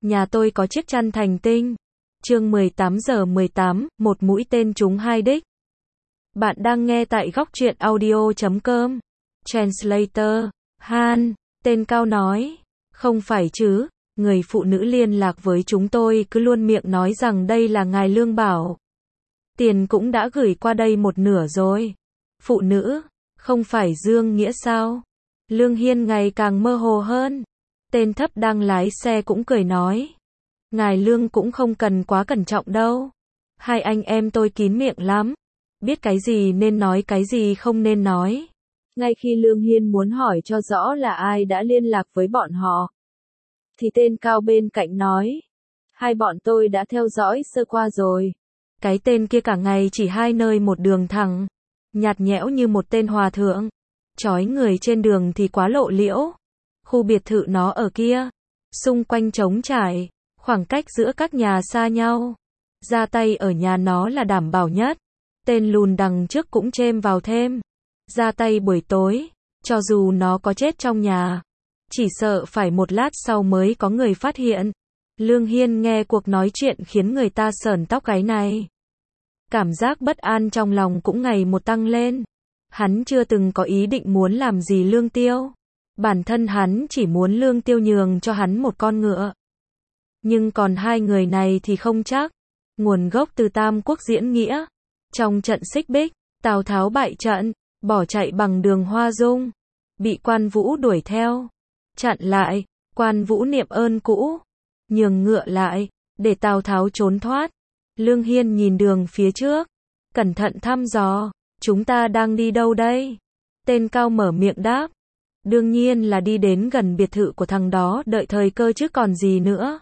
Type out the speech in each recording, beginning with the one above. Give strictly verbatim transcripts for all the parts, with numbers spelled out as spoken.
Nhà tôi có chiếc chăn thành tinh. Chương mười tám giờ mười tám, một mũi tên trúng hai đích. Bạn đang nghe tại góc truyện audio chấm com. Translator, Han, tên Cao nói. Không phải chứ, người phụ nữ liên lạc với chúng tôi cứ luôn miệng nói rằng đây là ngài Lương Bảo. Tiền cũng đã gửi qua đây một nửa rồi. Phụ nữ, không phải Dương Nghĩa sao? Lương Hiên ngày càng mơ hồ hơn. Tên thấp đang lái xe cũng cười nói. Ngài Lương cũng không cần quá cẩn trọng đâu. Hai anh em tôi kín miệng lắm. Biết cái gì nên nói, cái gì không nên nói. Ngay khi Lương Hiên muốn hỏi cho rõ là ai đã liên lạc với bọn họ, thì tên Cao bên cạnh nói. Hai bọn tôi đã theo dõi sơ qua rồi. Cái tên kia cả ngày chỉ hai nơi một đường thẳng. Nhạt nhẽo như một tên hòa thượng. Chói người trên đường thì quá lộ liễu. Khu biệt thự nó ở kia. Xung quanh trống trải. Khoảng cách giữa các nhà xa nhau. Ra tay ở nhà nó là đảm bảo nhất. Tên lùn đằng trước cũng chêm vào thêm. Ra tay buổi tối. Cho dù nó có chết trong nhà, chỉ sợ phải một lát sau mới có người phát hiện. Lương Hiên nghe cuộc nói chuyện khiến người ta sởn tóc gáy này. Cảm giác bất an trong lòng cũng ngày một tăng lên. Hắn chưa từng có ý định muốn làm gì Lương Tiêu. Bản thân hắn chỉ muốn Lương Tiêu nhường cho hắn một con ngựa. Nhưng còn hai người này thì không chắc. Nguồn gốc từ Tam Quốc diễn nghĩa. Trong trận xích bích, Tào Tháo bại trận, bỏ chạy bằng đường Hoa Dung. Bị Quan Vũ đuổi theo. Chặn lại, Quan Vũ niệm ơn cũ. Nhường ngựa lại, để Tào Tháo trốn thoát. Lương Hiên nhìn đường phía trước. Cẩn thận thăm dò. Chúng ta đang đi đâu đây? Tên Cao mở miệng đáp. Đương nhiên là đi đến gần biệt thự của thằng đó, đợi thời cơ chứ còn gì nữa.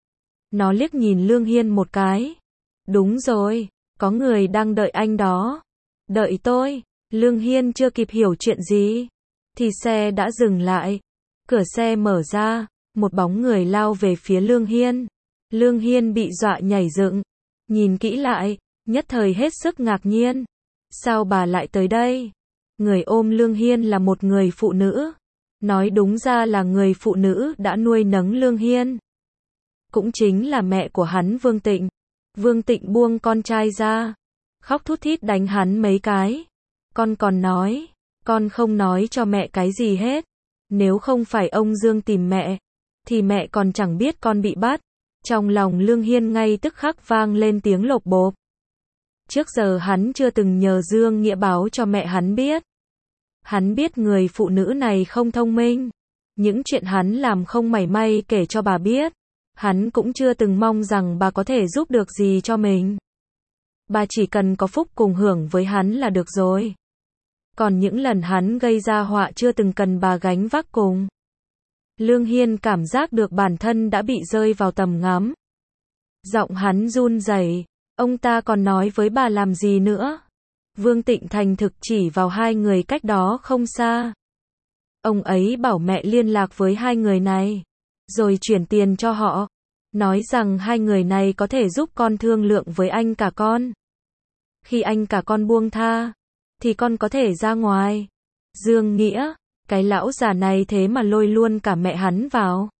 Nó liếc nhìn Lương Hiên một cái. Đúng rồi, có người đang đợi anh đó. Đợi tôi. Lương Hiên chưa kịp hiểu chuyện gì, thì xe đã dừng lại. Cửa xe mở ra, một bóng người lao về phía Lương Hiên. Lương Hiên bị dọa nhảy dựng. Nhìn kỹ lại, nhất thời hết sức ngạc nhiên. Sao bà lại tới đây? Người ôm Lương Hiên là một người phụ nữ. Nói đúng ra là người phụ nữ đã nuôi nấng Lương Hiên. Cũng chính là mẹ của hắn Vương Tịnh. Vương Tịnh buông con trai ra. Khóc thút thít đánh hắn mấy cái. Con còn nói. Con không nói cho mẹ cái gì hết. Nếu không phải ông Dương tìm mẹ, thì mẹ còn chẳng biết con bị bắt. Trong lòng Lương Hiên ngay tức khắc vang lên tiếng lộp bộp. Trước giờ hắn chưa từng nhờ Dương Nghĩa báo cho mẹ hắn biết. Hắn biết người phụ nữ này không thông minh. Những chuyện hắn làm không mảy may kể cho bà biết. Hắn cũng chưa từng mong rằng bà có thể giúp được gì cho mình. Bà chỉ cần có phúc cùng hưởng với hắn là được rồi. Còn những lần hắn gây ra họa chưa từng cần bà gánh vác cùng. Lương Hiên cảm giác được bản thân đã bị rơi vào tầm ngắm. Giọng hắn run rẩy. Ông ta còn nói với bà làm gì nữa? Vương Tịnh thành thực chỉ vào hai người cách đó không xa. Ông ấy bảo mẹ liên lạc với hai người này, rồi chuyển tiền cho họ. Nói rằng hai người này có thể giúp con thương lượng với anh cả con. Khi anh cả con buông tha, thì con có thể ra ngoài. Dương Nghĩa, cái lão già này thế mà lôi luôn cả mẹ hắn vào.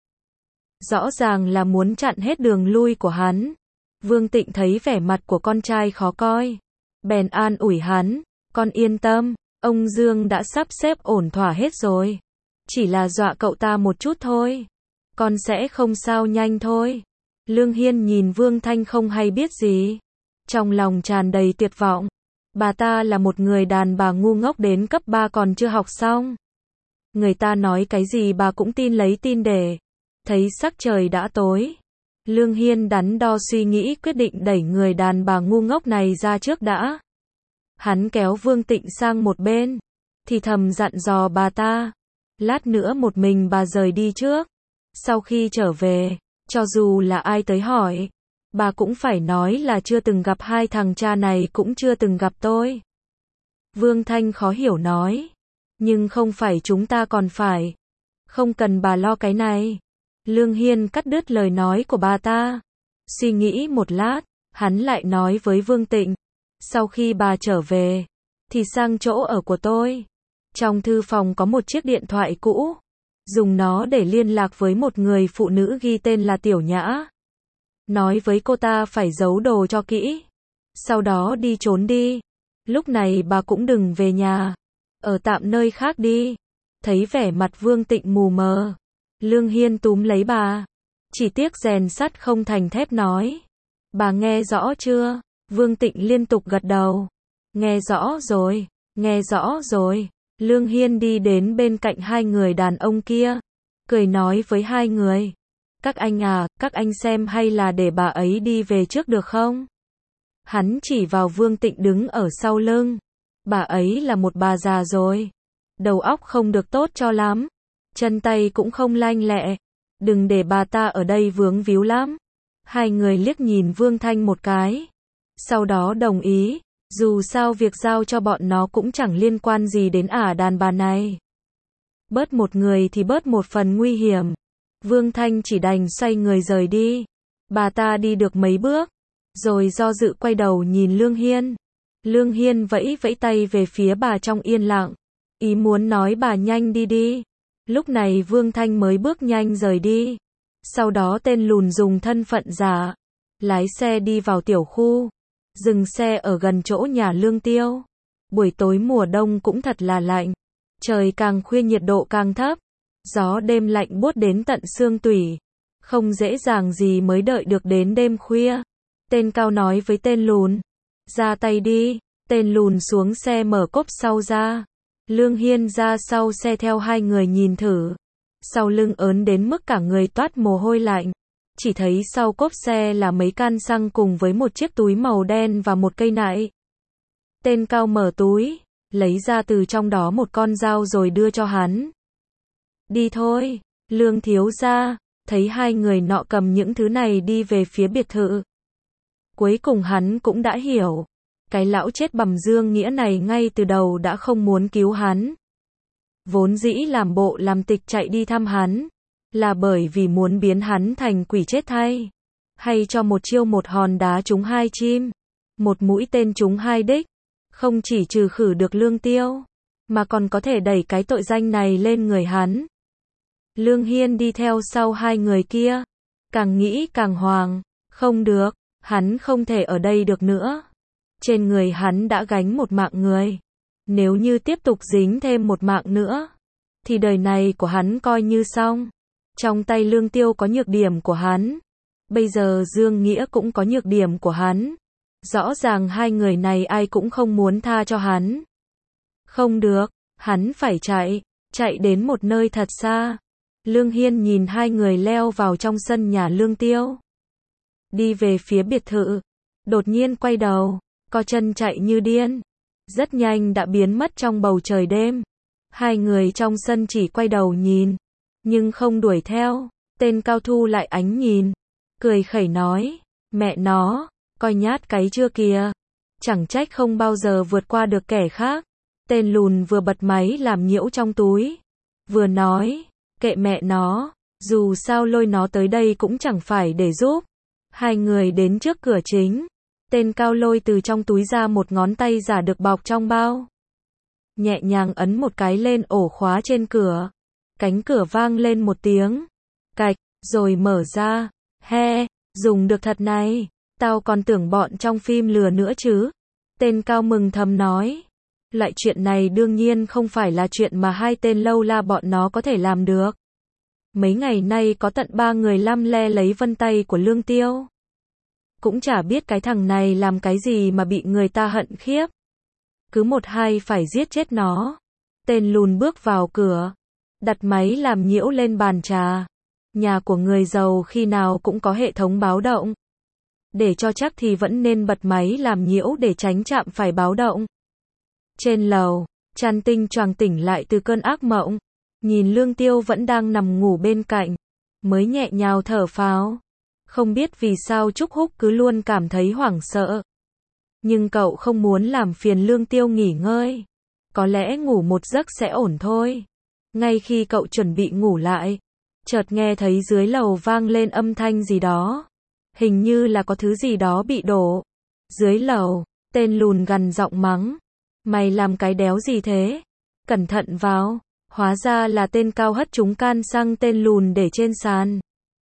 Rõ ràng là muốn chặn hết đường lui của hắn. Vương Tịnh thấy vẻ mặt của con trai khó coi. Bèn an ủi hắn. Con yên tâm, ông Dương đã sắp xếp ổn thỏa hết rồi. Chỉ là dọa cậu ta một chút thôi. Con sẽ không sao, nhanh thôi. Lương Hiên nhìn Vương Thanh không hay biết gì. Trong lòng tràn đầy tuyệt vọng. Bà ta là một người đàn bà ngu ngốc đến cấp ba còn chưa học xong. Người ta nói cái gì bà cũng tin lấy tin để. Thấy sắc trời đã tối. Lương Hiên đắn đo suy nghĩ, quyết định đẩy người đàn bà ngu ngốc này ra trước đã. Hắn kéo Vương Tịnh sang một bên. Thì thầm dặn dò bà ta. Lát nữa một mình bà rời đi trước. Sau khi trở về, cho dù là ai tới hỏi, bà cũng phải nói là chưa từng gặp hai thằng cha này, cũng chưa từng gặp tôi. Vương Thanh khó hiểu nói. Nhưng không phải chúng ta còn phải. Không cần bà lo cái này. Lương Hiên cắt đứt lời nói của bà ta. Suy nghĩ một lát, hắn lại nói với Vương Tịnh. Sau khi bà trở về, thì sang chỗ ở của tôi. Trong thư phòng có một chiếc điện thoại cũ. dùng nó để liên lạc với một người phụ nữ ghi tên là Tiểu Nhã. Nói với cô ta phải giấu đồ cho kỹ. Sau đó đi trốn đi. Lúc này bà cũng đừng về nhà. Ở tạm nơi khác đi. Thấy vẻ mặt Vương Tịnh mù mờ. Lương Hiên túm lấy bà. Chỉ tiếc rèn sắt không thành thép nói. Bà nghe rõ chưa? Vương Tịnh liên tục gật đầu. Nghe rõ rồi, nghe rõ rồi. Lương Hiên đi đến bên cạnh hai người đàn ông kia. Cười nói với hai người. Các anh à, các anh xem hay là để bà ấy đi về trước được không? Hắn chỉ vào Vương Tịnh đứng ở sau lưng. Bà ấy là một bà già rồi. Đầu óc không được tốt cho lắm. Chân tay cũng không lanh lẹ. Đừng để bà ta ở đây vướng víu lắm. Hai người liếc nhìn Vương Thanh một cái. Sau đó đồng ý. Dù sao việc giao cho bọn nó cũng chẳng liên quan gì đến ả đàn bà này. Bớt một người thì bớt một phần nguy hiểm. Vương Thanh chỉ đành xoay người rời đi. Bà ta đi được mấy bước. Rồi do dự quay đầu nhìn Lương Hiên. Lương Hiên vẫy vẫy tay về phía bà trong yên lặng. Ý muốn nói bà nhanh đi đi. Lúc này Vương Thanh mới bước nhanh rời đi. Sau đó tên lùn dùng thân phận giả. Lái xe đi vào tiểu khu. Dừng xe ở gần chỗ nhà Lương Tiêu. Buổi tối mùa đông cũng thật là lạnh. Trời càng khuya nhiệt độ càng thấp. Gió đêm lạnh buốt đến tận xương tủy. Không dễ dàng gì mới đợi được đến đêm khuya. Tên Cao nói với tên lùn. Ra tay đi. Tên lùn xuống xe mở cốp sau ra. Lương Hiên ra sau xe theo hai người nhìn thử. Sau lưng ớn đến mức cả người toát mồ hôi lạnh. Chỉ thấy sau cốp xe là mấy can xăng cùng với một chiếc túi màu đen và một cây nại. Tên Cao mở túi, lấy ra từ trong đó một con dao rồi đưa cho hắn. Đi thôi, Lương thiếu gia. Thấy hai người nọ cầm những thứ này đi về phía biệt thự. Cuối cùng hắn cũng đã hiểu. Cái lão chết bầm Dương Nghĩa này ngay từ đầu đã không muốn cứu hắn. Vốn dĩ làm bộ làm tịch chạy đi thăm hắn. Là bởi vì muốn biến hắn thành quỷ chết thay. Hay cho một chiêu một hòn đá trúng hai chim. Một mũi tên trúng hai đích. Không chỉ trừ khử được Lương Tiêu. Mà còn có thể đẩy cái tội danh này lên người hắn. Lương Hiên đi theo sau hai người kia. Càng nghĩ càng hoàng. Không được. Hắn không thể ở đây được nữa. Trên người hắn đã gánh một mạng người. Nếu như tiếp tục dính thêm một mạng nữa. Thì đời này của hắn coi như xong. Trong tay Lương Tiêu có nhược điểm của hắn. Bây giờ Dương Nghĩa cũng có nhược điểm của hắn. Rõ ràng hai người này ai cũng không muốn tha cho hắn. Không được. Hắn phải chạy. Chạy đến một nơi thật xa. Lương Hiên nhìn hai người leo vào trong sân nhà Lương Tiêu. Đi về phía biệt thự. Đột nhiên quay đầu. Co chân chạy như điên. Rất nhanh đã biến mất trong bầu trời đêm. Hai người trong sân chỉ quay đầu nhìn. Nhưng không đuổi theo. Tên Cao thu lại ánh nhìn. Cười khẩy nói. Mẹ nó. Coi nhát cái chưa kìa. Chẳng trách không bao giờ vượt qua được kẻ khác. Tên lùn vừa bật máy làm nhiễu trong túi. Vừa nói. Kệ mẹ nó. Dù sao lôi nó tới đây cũng chẳng phải để giúp. Hai người đến trước cửa chính. Tên Cao lôi từ trong túi ra một ngón tay giả được bọc trong bao. Nhẹ nhàng ấn một cái lên ổ khóa trên cửa. Cánh cửa vang lên một tiếng. Cạch, rồi mở ra. He, dùng được thật này. Tao còn tưởng bọn trong phim lừa nữa chứ. Tên Cao mừng thầm nói. Loại chuyện này đương nhiên không phải là chuyện mà hai tên lâu la bọn nó có thể làm được. Mấy ngày nay có tận ba người lăm le lấy vân tay của Lương Tiêu. Cũng chả biết cái thằng này làm cái gì mà bị người ta hận khiếp. Cứ một hai phải giết chết nó. Tên lùn bước vào cửa. Đặt máy làm nhiễu lên bàn trà. Nhà của người giàu khi nào cũng có hệ thống báo động. Để cho chắc thì vẫn nên bật máy làm nhiễu để tránh chạm phải báo động. Trên lầu, Trăn Tinh choàng tỉnh lại từ cơn ác mộng. Nhìn Lương Tiêu vẫn đang nằm ngủ bên cạnh. Mới nhẹ nhào thở phào. Không biết vì sao Trúc Húc cứ luôn cảm thấy hoảng sợ. Nhưng cậu không muốn làm phiền Lương Tiêu nghỉ ngơi. Có lẽ ngủ một giấc sẽ ổn thôi. Ngay khi cậu chuẩn bị ngủ lại, chợt nghe thấy dưới lầu vang lên âm thanh gì đó. Hình như là có thứ gì đó bị đổ. Dưới lầu, tên lùn gằn giọng mắng. Mày làm cái đéo gì thế? Cẩn thận vào. Hóa ra là tên cao hất trúng can xăng tên lùn để trên sàn.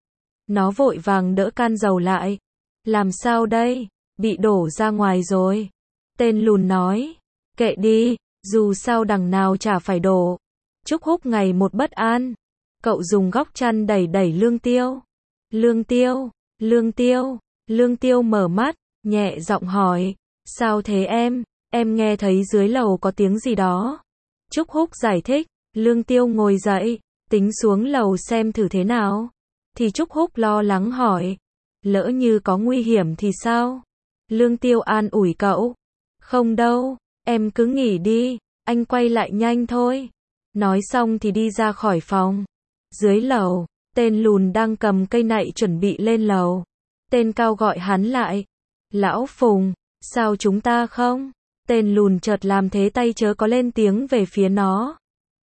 Nó vội vàng đỡ can dầu lại. Làm sao đây? Bị đổ ra ngoài rồi. Tên lùn nói. Kệ đi, dù sao đằng nào chả phải đổ. Trúc Húc ngày một bất an. Cậu dùng góc chăn đẩy đẩy Lương Tiêu. Lương Tiêu, Lương Tiêu, Lương Tiêu mở mắt, nhẹ giọng hỏi. Sao thế em? Em nghe thấy dưới lầu có tiếng gì đó. Trúc Húc giải thích. Lương Tiêu ngồi dậy, tính xuống lầu xem thử thế nào. Thì Trúc Húc lo lắng hỏi. Lỡ như có nguy hiểm thì sao? Lương Tiêu an ủi cậu. Không đâu, em cứ nghỉ đi, anh quay lại nhanh thôi. Nói xong thì đi ra khỏi phòng. Dưới lầu, tên lùn đang cầm cây nạy chuẩn bị lên lầu. Tên cao gọi hắn lại. Lão Phùng, sao chúng ta không? Tên lùn chợt làm thế tay chớ có lên tiếng về phía nó.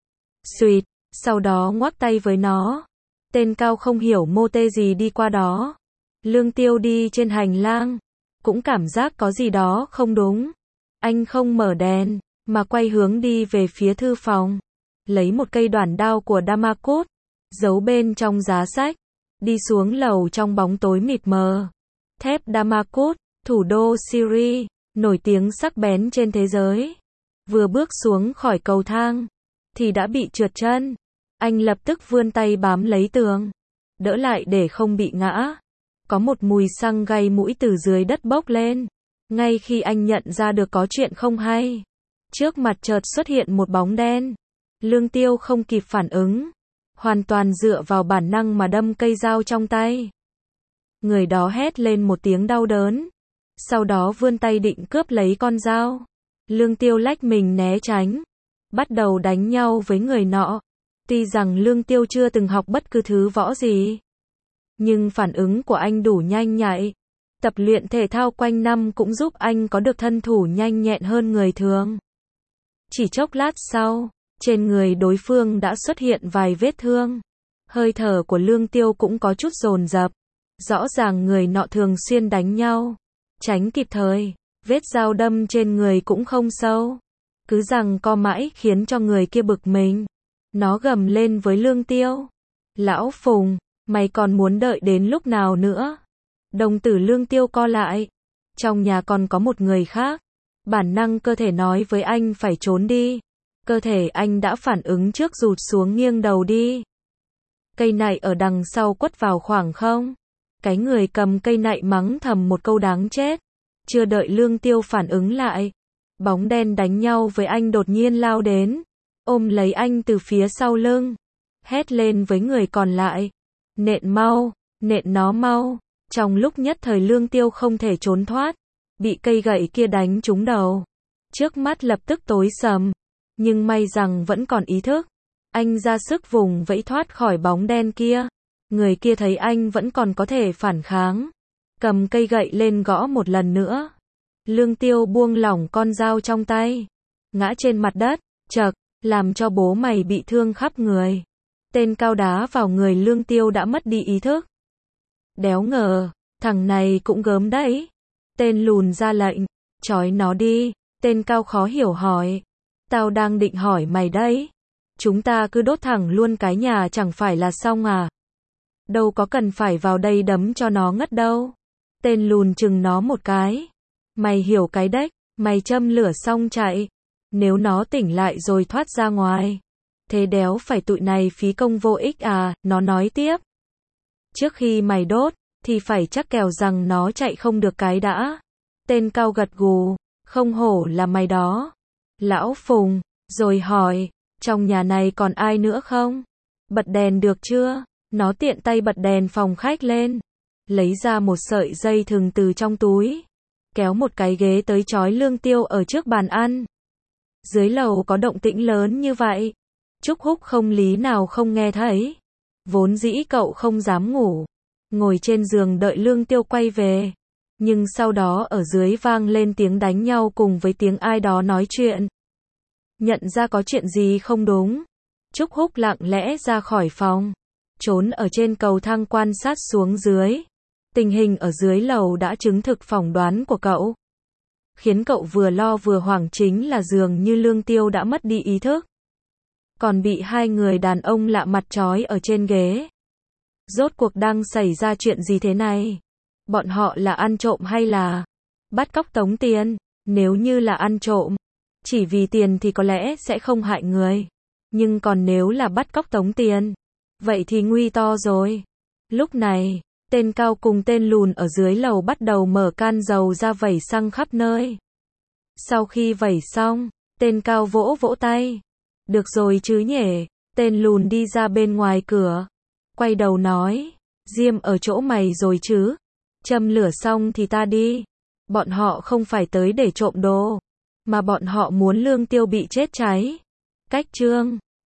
Xuyệt, sau đó ngoắc tay với nó. Tên cao không hiểu mô tê gì đi qua đó. Lương Tiêu đi trên hành lang, cũng cảm giác có gì đó không đúng. Anh không mở đèn, mà quay hướng đi về phía thư phòng. Lấy một cây đoản đao của Damascus, giấu bên trong giá sách. Đi xuống lầu trong bóng tối mịt mờ. Thép Damascus, thủ đô Syria, nổi tiếng sắc bén trên thế giới. Vừa bước xuống khỏi cầu thang, thì đã bị trượt chân. Anh lập tức vươn tay bám lấy tường, đỡ lại để không bị ngã. Có một mùi xăng gây mũi từ dưới đất bốc lên. Ngay khi anh nhận ra được có chuyện không hay, trước mặt chợt xuất hiện một bóng đen. Lương Tiêu không kịp phản ứng, hoàn toàn dựa vào bản năng mà đâm cây dao trong tay. Người đó hét lên một tiếng đau đớn, sau đó vươn tay định cướp lấy con dao. Lương Tiêu lách mình né tránh, bắt đầu đánh nhau với người nọ. Tuy rằng Lương Tiêu chưa từng học bất cứ thứ võ gì, nhưng phản ứng của anh đủ nhanh nhạy. Tập luyện thể thao quanh năm cũng giúp anh có được thân thủ nhanh nhẹn hơn người thường. Chỉ chốc lát sau, trên người đối phương đã xuất hiện vài vết thương. Hơi thở của Lương Tiêu cũng có chút dồn dập. Rõ ràng người nọ thường xuyên đánh nhau. Tránh kịp thời, vết dao đâm trên người cũng không sâu. Cứ giằng co mãi khiến cho người kia bực mình. Nó gầm lên với Lương Tiêu. Lão Phùng, mày còn muốn đợi đến lúc nào nữa? Đồng tử Lương Tiêu co lại. Trong nhà còn có một người khác. Bản năng cơ thể nói với anh phải trốn đi. Cơ thể anh đã phản ứng trước rụt xuống nghiêng đầu đi. Cây nạy ở đằng sau quất vào khoảng không. Cái người cầm cây nạy mắng thầm một câu đáng chết. Chưa đợi Lương Tiêu phản ứng lại, bóng đen đánh nhau với anh đột nhiên lao đến, ôm lấy anh từ phía sau lưng, hét lên với người còn lại. Nện mau, nện nó mau. Trong lúc nhất thời Lương Tiêu không thể trốn thoát, bị cây gậy kia đánh trúng đầu. Trước mắt lập tức tối sầm, nhưng may rằng vẫn còn ý thức. Anh ra sức vùng vẫy thoát khỏi bóng đen kia. Người kia thấy anh vẫn còn có thể phản kháng, cầm cây gậy lên gõ một lần nữa. Lương Tiêu buông lỏng con dao trong tay, ngã trên mặt đất, chậc, làm cho bố mày bị thương khắp người. Tên cao đá vào người Lương Tiêu đã mất đi ý thức. Đéo ngờ, thằng này cũng gớm đấy. Tên lùn ra lệnh, trói nó đi. Tên cao khó hiểu hỏi. Tao đang định hỏi mày đấy. Chúng ta cứ đốt thẳng luôn cái nhà chẳng phải là xong à? Đâu có cần phải vào đây đấm cho nó ngất đâu. Tên lùn chừng nó một cái. Mày hiểu cái đếch, mày châm lửa xong chạy. Nếu nó tỉnh lại rồi thoát ra ngoài, thế đéo phải tụi này phí công vô ích à, nó nói tiếp. Trước khi mày đốt, thì phải chắc kèo rằng nó chạy không được cái đã. Tên cao gật gù, không hổ là mày đó. Lão Phùng, rồi hỏi, trong nhà này còn ai nữa không? Bật đèn được chưa? Nó tiện tay bật đèn phòng khách lên, lấy ra một sợi dây thừng từ trong túi, kéo một cái ghế tới trói Lương Tiêu ở trước bàn ăn. Dưới lầu có động tĩnh lớn như vậy, Trúc Húc không lý nào không nghe thấy. Vốn dĩ cậu không dám ngủ, ngồi trên giường đợi Lương Tiêu quay về. Nhưng sau đó ở dưới vang lên tiếng đánh nhau cùng với tiếng ai đó nói chuyện. Nhận ra có chuyện gì không đúng, Trúc Húc lặng lẽ ra khỏi phòng, trốn ở trên cầu thang quan sát xuống dưới. Tình hình ở dưới lầu đã chứng thực phỏng đoán của cậu. Khiến cậu vừa lo vừa hoảng chính là dường như Lương Tiêu đã mất đi ý thức. còn bị hai người đàn ông lạ mặt trói ở trên ghế. Rốt cuộc đang xảy ra chuyện gì thế này? Bọn họ là ăn trộm hay là bắt cóc tống tiền? Nếu như là ăn trộm, chỉ vì tiền thì có lẽ sẽ không hại người. Nhưng còn nếu là bắt cóc tống tiền, vậy thì nguy to rồi. Lúc này, tên cao cùng tên lùn ở dưới lầu bắt đầu mở can dầu ra vẩy xăng khắp nơi. Sau khi vẩy xong, tên cao vỗ vỗ tay. Được rồi chứ nhỉ? Tên lùn đi ra bên ngoài cửa, quay đầu nói, diêm ở chỗ mày rồi chứ? Châm lửa xong thì ta đi. Bọn họ không phải tới để trộm đồ, mà bọn họ muốn Lương Tiêu bị chết cháy. Cách chương